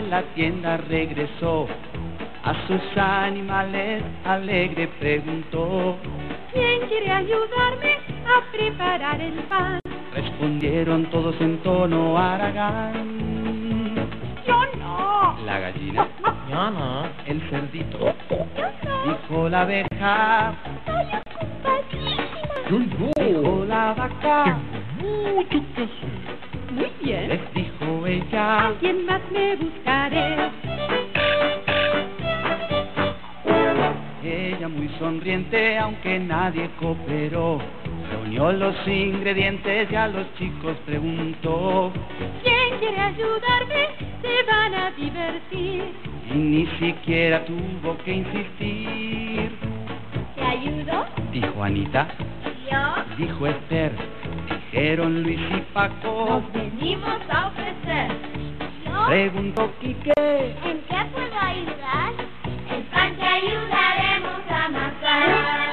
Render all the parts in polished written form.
la tienda regresó, a sus animales alegre preguntó: ¿quién quiere ayudarme a preparar el pan? Respondieron todos en tono haragán. ¡Yo no! La gallina, Yo no. el cerdito, ¡Yo no! dijo la abeja, ¡Estoy ocupadísima! Yo no. dijo la vaca, Tengo mucho que hacer. Muy bien. les dijo ella. Alguien más me buscaré. Ella muy sonriente, aunque nadie cooperó, reunió los ingredientes y a los chicos preguntó: ¿quién quiere ayudarme? Se van a divertir. y ni siquiera tuvo que insistir. ¿Te ayudo? Dijo Anita, ¿Yo? dijo Esther, dijeron Luis y Paco. Nos venimos a ofrecer. ¿Yo? Preguntó Quique, ¿En qué puedo ayudar? El pan te ayudaremos a amasar.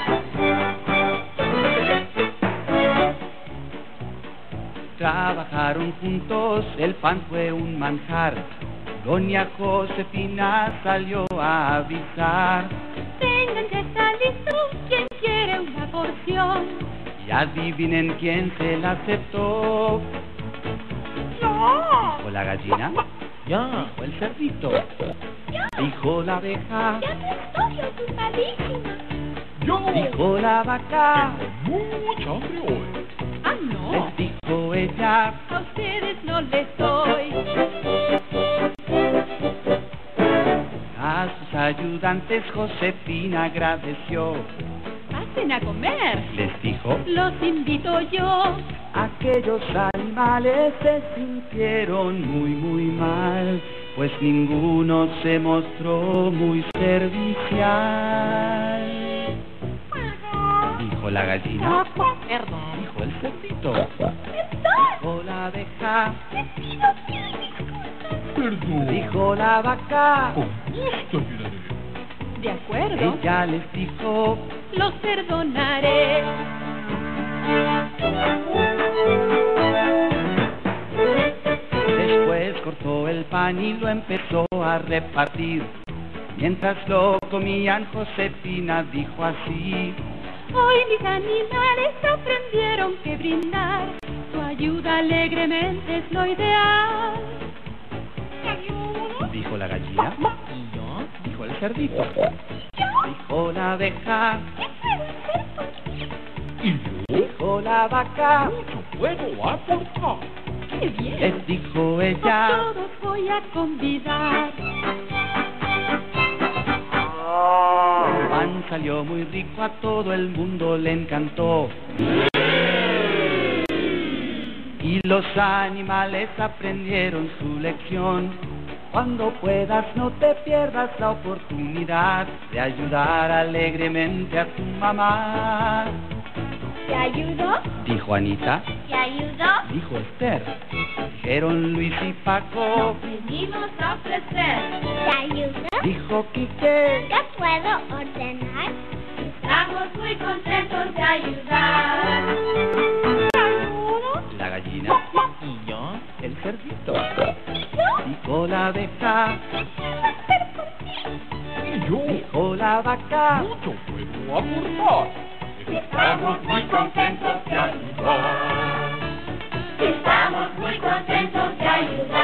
trabajaron juntos, el pan fue un manjar. Doña Josefina salió a avisar, Tengan que estar listos, ¿quién quiere una porción? y adivinen quién se la aceptó. ¡Yo! Dijo la gallina, Ya. dijo el cerdito, ¡Yo! dijo la abeja, ¡Ya no estoy ocupadísima! Yo. dijo la vaca, Tengo mucha hambre hoy. ¡Ah, no! les dijo ella. A ustedes no les doy. A sus ayudantes Josefina agradeció, ¡Pasen a comer! les dijo. Los invito yo. Aquellos animales se sintieron muy mal, pues ninguno se mostró muy servicial. Dijo la gallina, Perdón. dijo el cerdito, ¡Perdón! dijo la abeja, ¡Te pido mil disculpas! Perdón. dijo la vaca. Con gusto ayudaré. De acuerdo. Ella les dijo, Los perdonaré. después cortó el pan y lo empezó a repartir. Mientras lo comían, Josefina dijo así: Hoy mis animales aprendieron que brindar. Tu ayuda alegremente es lo ideal. ¿Te ayudo? dijo la gallina, ¿Y yo? dijo el cerdito, ¿Yo? dijo la abeja, ¿Qué puedo hacer por ti? ¿Y yo? dijo la vaca, Mucho puedo aportar. ¡Qué bien! les dijo A ella. todos voy a convidar. El pan salió muy rico, a todo el mundo le encantó. Y los animales aprendieron su lección. Cuando puedas no te pierdas la oportunidad de ayudar alegremente a tu mamá. ¿Te ayudo? Dijo Anita, ¿Te ayudo? dijo Esther, dijeron Luis y Paco, Venimos a ofrecer. ¿Te ayudo? dijo Quique. ¿Qué puedo ordenar? Estamos muy contentos de ayudar. ¿Te ayudo? La gallina, ¿Y yo? el cerdito, ¿Y yo? dijo la abeja, ¿Qué puedo hacer por ti? ¿Y yo? dijo la vaca. Mucho puedo aportar. Estamos muy contentos de ayudar. Estamos muy contentos de ayudar.